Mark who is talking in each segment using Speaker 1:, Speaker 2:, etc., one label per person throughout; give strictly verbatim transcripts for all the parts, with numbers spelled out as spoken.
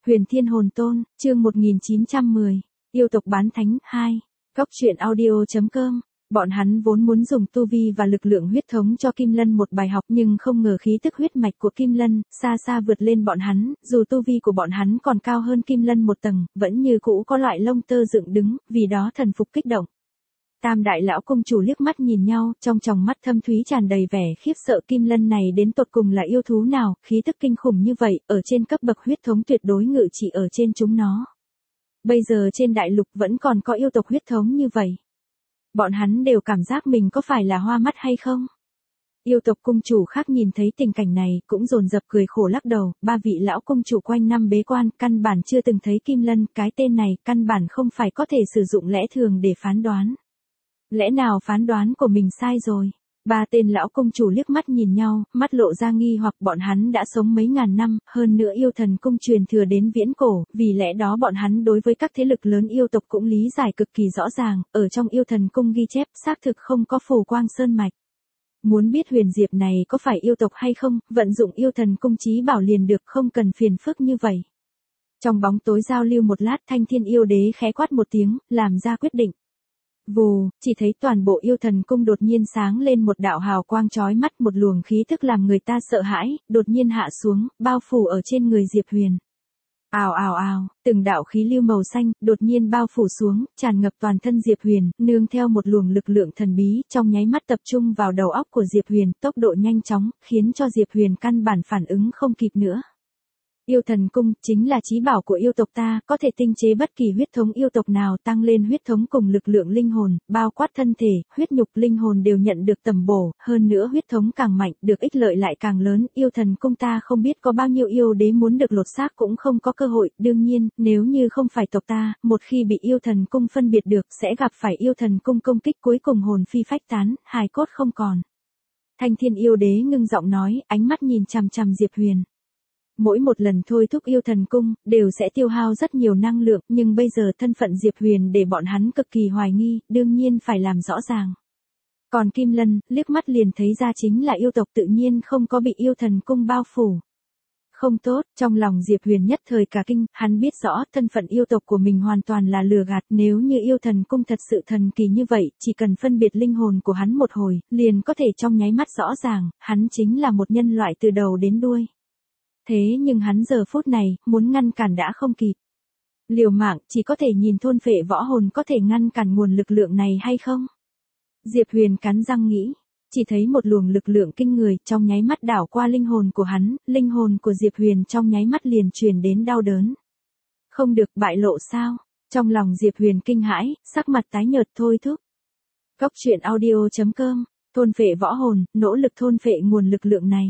Speaker 1: Huyền Thiên Hồn Tôn, chương một nghìn chín trăm mười, yêu tộc bán thánh, hai, Góc truyện audio chấm com. Bọn hắn vốn muốn dùng tu vi và lực lượng huyết thống cho Kim Lân một bài học nhưng không ngờ khí tức huyết mạch của Kim Lân, xa xa vượt lên bọn hắn, dù tu vi của bọn hắn còn cao hơn Kim Lân một tầng, vẫn như cũ có loại lông tơ dựng đứng, vì đó thần phục kích động. Tam đại lão công chủ liếc mắt nhìn nhau, trong tròng mắt thâm thúy tràn đầy vẻ khiếp sợ. Kim Lân này đến tột cùng là yêu thú nào, khí tức kinh khủng như vậy, ở trên cấp bậc huyết thống tuyệt đối ngự trị ở trên chúng nó. Bây giờ trên đại lục vẫn còn có yêu tộc huyết thống như vậy. Bọn hắn đều cảm giác mình có phải là hoa mắt hay không? Yêu tộc cung chủ khác nhìn thấy tình cảnh này, cũng dồn dập cười khổ lắc đầu. Ba vị lão cung chủ quanh năm bế quan, căn bản chưa từng thấy Kim Lân, cái tên này căn bản không phải có thể sử dụng lẽ thường để phán đoán. Lẽ nào phán đoán của mình sai rồi? Ba tên lão công chủ liếc mắt nhìn nhau, mắt lộ ra nghi hoặc. Bọn hắn đã sống mấy ngàn năm, hơn nữa yêu thần cung truyền thừa đến viễn cổ, vì lẽ đó bọn hắn đối với các thế lực lớn yêu tộc cũng lý giải cực kỳ rõ ràng. Ở trong yêu thần cung ghi chép, xác thực không có phù quang sơn mạch. Muốn biết huyền diệp này có phải yêu tộc hay không, vận dụng yêu thần cung chí bảo liền được, không cần phiền phức như vậy. Trong bóng tối giao lưu một lát, Thanh Thiên yêu đế khẽ quát một tiếng, làm ra quyết định. Vù, chỉ thấy toàn bộ yêu thần cung đột nhiên sáng lên một đạo hào quang chói mắt, một luồng khí tức làm người ta sợ hãi, đột nhiên hạ xuống, bao phủ ở trên người Diệp Huyền. Ào ào ào, từng đạo khí lưu màu xanh, đột nhiên bao phủ xuống, tràn ngập toàn thân Diệp Huyền, nương theo một luồng lực lượng thần bí, trong nháy mắt tập trung vào đầu óc của Diệp Huyền, tốc độ nhanh chóng, khiến cho Diệp Huyền căn bản phản ứng không kịp nữa. Yêu thần cung, chính là chí bảo của yêu tộc ta, có thể tinh chế bất kỳ huyết thống yêu tộc nào, tăng lên huyết thống cùng lực lượng linh hồn, bao quát thân thể, huyết nhục linh hồn đều nhận được tầm bổ, hơn nữa huyết thống càng mạnh, được ích lợi lại càng lớn. Yêu thần cung ta không biết có bao nhiêu yêu đế muốn được lột xác cũng không có cơ hội, đương nhiên, nếu như không phải tộc ta, một khi bị yêu thần cung phân biệt được, sẽ gặp phải yêu thần cung công kích, cuối cùng hồn phi phách tán, hài cốt không còn. Thanh Thiên yêu đế ngưng giọng nói, ánh mắt nhìn chằm chằm Diệp Huyền. Mỗi một lần thôi thúc yêu thần cung, đều sẽ tiêu hao rất nhiều năng lượng, nhưng bây giờ thân phận Diệp Huyền để bọn hắn cực kỳ hoài nghi, đương nhiên phải làm rõ ràng. Còn Kim Lân, liếc mắt liền thấy ra chính là yêu tộc, tự nhiên không có bị yêu thần cung bao phủ. Không tốt, trong lòng Diệp Huyền nhất thời cả kinh, hắn biết rõ thân phận yêu tộc của mình hoàn toàn là lừa gạt, nếu như yêu thần cung thật sự thần kỳ như vậy, chỉ cần phân biệt linh hồn của hắn một hồi, liền có thể trong nháy mắt rõ ràng, hắn chính là một nhân loại từ đầu đến đuôi. Thế nhưng hắn giờ phút này, muốn ngăn cản đã không kịp. Liều mạng, chỉ có thể nhìn thôn phệ võ hồn có thể ngăn cản nguồn lực lượng này hay không? Diệp Huyền cắn răng nghĩ, chỉ thấy một luồng lực lượng kinh người trong nháy mắt đảo qua linh hồn của hắn, linh hồn của Diệp Huyền trong nháy mắt liền truyền đến đau đớn. Không được, bại lộ sao? Trong lòng Diệp Huyền kinh hãi, sắc mặt tái nhợt thôi thúc. Góc truyện audio chấm com, thôn phệ võ hồn, nỗ lực thôn phệ nguồn lực lượng này.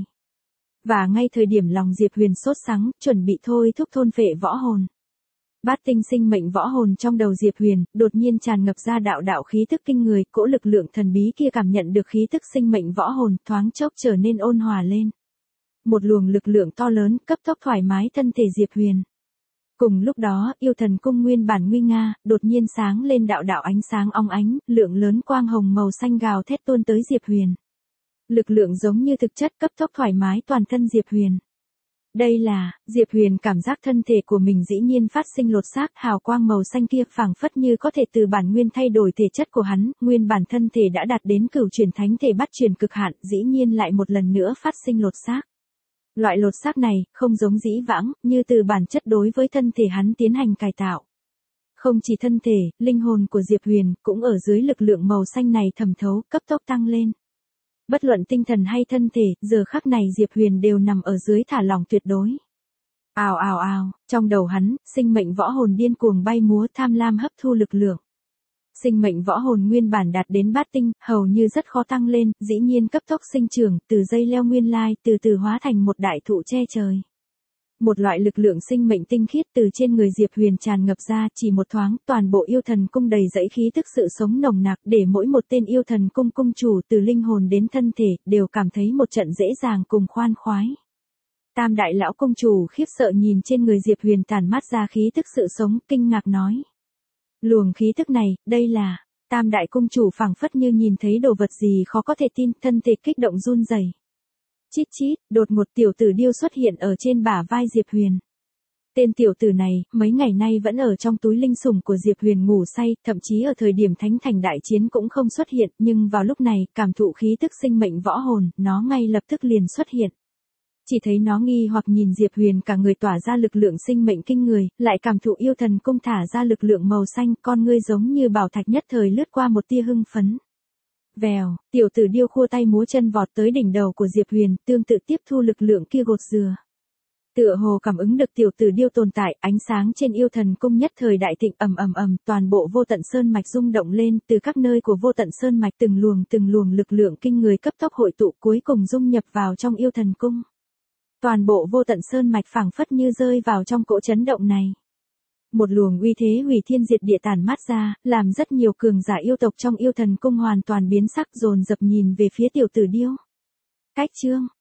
Speaker 1: Và ngay thời điểm lòng Diệp Huyền sốt sắng, chuẩn bị thôi thúc thôn phệ võ hồn. Bát tinh sinh mệnh võ hồn trong đầu Diệp Huyền, đột nhiên tràn ngập ra đạo đạo khí tức kinh người, cỗ lực lượng thần bí kia cảm nhận được khí tức sinh mệnh võ hồn, thoáng chốc trở nên ôn hòa lên. Một luồng lực lượng to lớn, cấp tốc thoải mái thân thể Diệp Huyền. Cùng lúc đó, yêu thần cung nguyên bản nguy nga, đột nhiên sáng lên đạo đạo ánh sáng óng ánh, lượng lớn quang hồng màu xanh gào thét tuôn tới Diệp Huyền. Lực lượng giống như thực chất, cấp tốc thoải mái toàn thân Diệp Huyền. Đây là, Diệp Huyền cảm giác thân thể của mình dĩ nhiên phát sinh lột xác, hào quang màu xanh kia phảng phất như có thể từ bản nguyên thay đổi thể chất của hắn, nguyên bản thân thể đã đạt đến cửu chuyển thánh thể bắt chuyển cực hạn, dĩ nhiên lại một lần nữa phát sinh lột xác. Loại lột xác này, không giống dĩ vãng, như từ bản chất đối với thân thể hắn tiến hành cải tạo. Không chỉ thân thể, linh hồn của Diệp Huyền, cũng ở dưới lực lượng màu xanh này thẩm thấu, cấp tốc tăng lên. Bất luận tinh thần hay thân thể, giờ khắc này Diệp Huyền đều nằm ở dưới thả lỏng tuyệt đối. Ào ào ào, trong đầu hắn, sinh mệnh võ hồn điên cuồng bay múa, tham lam hấp thu lực lượng. Sinh mệnh võ hồn nguyên bản đạt đến bát tinh, hầu như rất khó tăng lên, dĩ nhiên cấp tốc sinh trưởng, từ dây leo nguyên lai, từ từ hóa thành một đại thụ che trời. Một loại lực lượng sinh mệnh tinh khiết từ trên người Diệp Huyền tràn ngập ra, chỉ một thoáng, toàn bộ yêu thần cung đầy dẫy khí tức sự sống nồng nặc, để mỗi một tên yêu thần cung cung chủ từ linh hồn đến thân thể, đều cảm thấy một trận dễ dàng cùng khoan khoái. Tam đại lão công chủ khiếp sợ nhìn trên người Diệp Huyền tản mát ra khí tức sự sống, kinh ngạc nói. Luồng khí tức này, đây là, tam đại cung chủ phảng phất như nhìn thấy đồ vật gì khó có thể tin, thân thể kích động run rẩy. Chít chít, đột ngột tiểu tử điêu xuất hiện ở trên bả vai Diệp Huyền. Tên tiểu tử này, mấy ngày nay vẫn ở trong túi linh sủng của Diệp Huyền ngủ say, thậm chí ở thời điểm thánh thành đại chiến cũng không xuất hiện, nhưng vào lúc này, cảm thụ khí tức sinh mệnh võ hồn, nó ngay lập tức liền xuất hiện. Chỉ thấy nó nghi hoặc nhìn Diệp Huyền cả người tỏa ra lực lượng sinh mệnh kinh người, lại cảm thụ yêu thần cung thả ra lực lượng màu xanh, con ngươi giống như bảo thạch nhất thời lướt qua một tia hưng phấn. Vèo, tiểu tử điêu khua tay múa chân vọt tới đỉnh đầu của Diệp Huyền, tương tự tiếp thu lực lượng kia gột dừa. Tựa hồ cảm ứng được tiểu tử điêu tồn tại, ánh sáng trên yêu thần cung nhất thời đại thịnh ầm ầm ầm, toàn bộ vô tận sơn mạch rung động lên, từ các nơi của vô tận sơn mạch từng luồng từng luồng lực lượng kinh người cấp tốc hội tụ cuối cùng dung nhập vào trong yêu thần cung. Toàn bộ vô tận sơn mạch phảng phất như rơi vào trong cỗ chấn động này. Một luồng uy thế hủy thiên diệt địa tản mát ra, làm rất nhiều cường giả yêu tộc trong yêu thần cung hoàn toàn biến sắc dồn dập nhìn về phía tiểu tử điêu. Cách chương,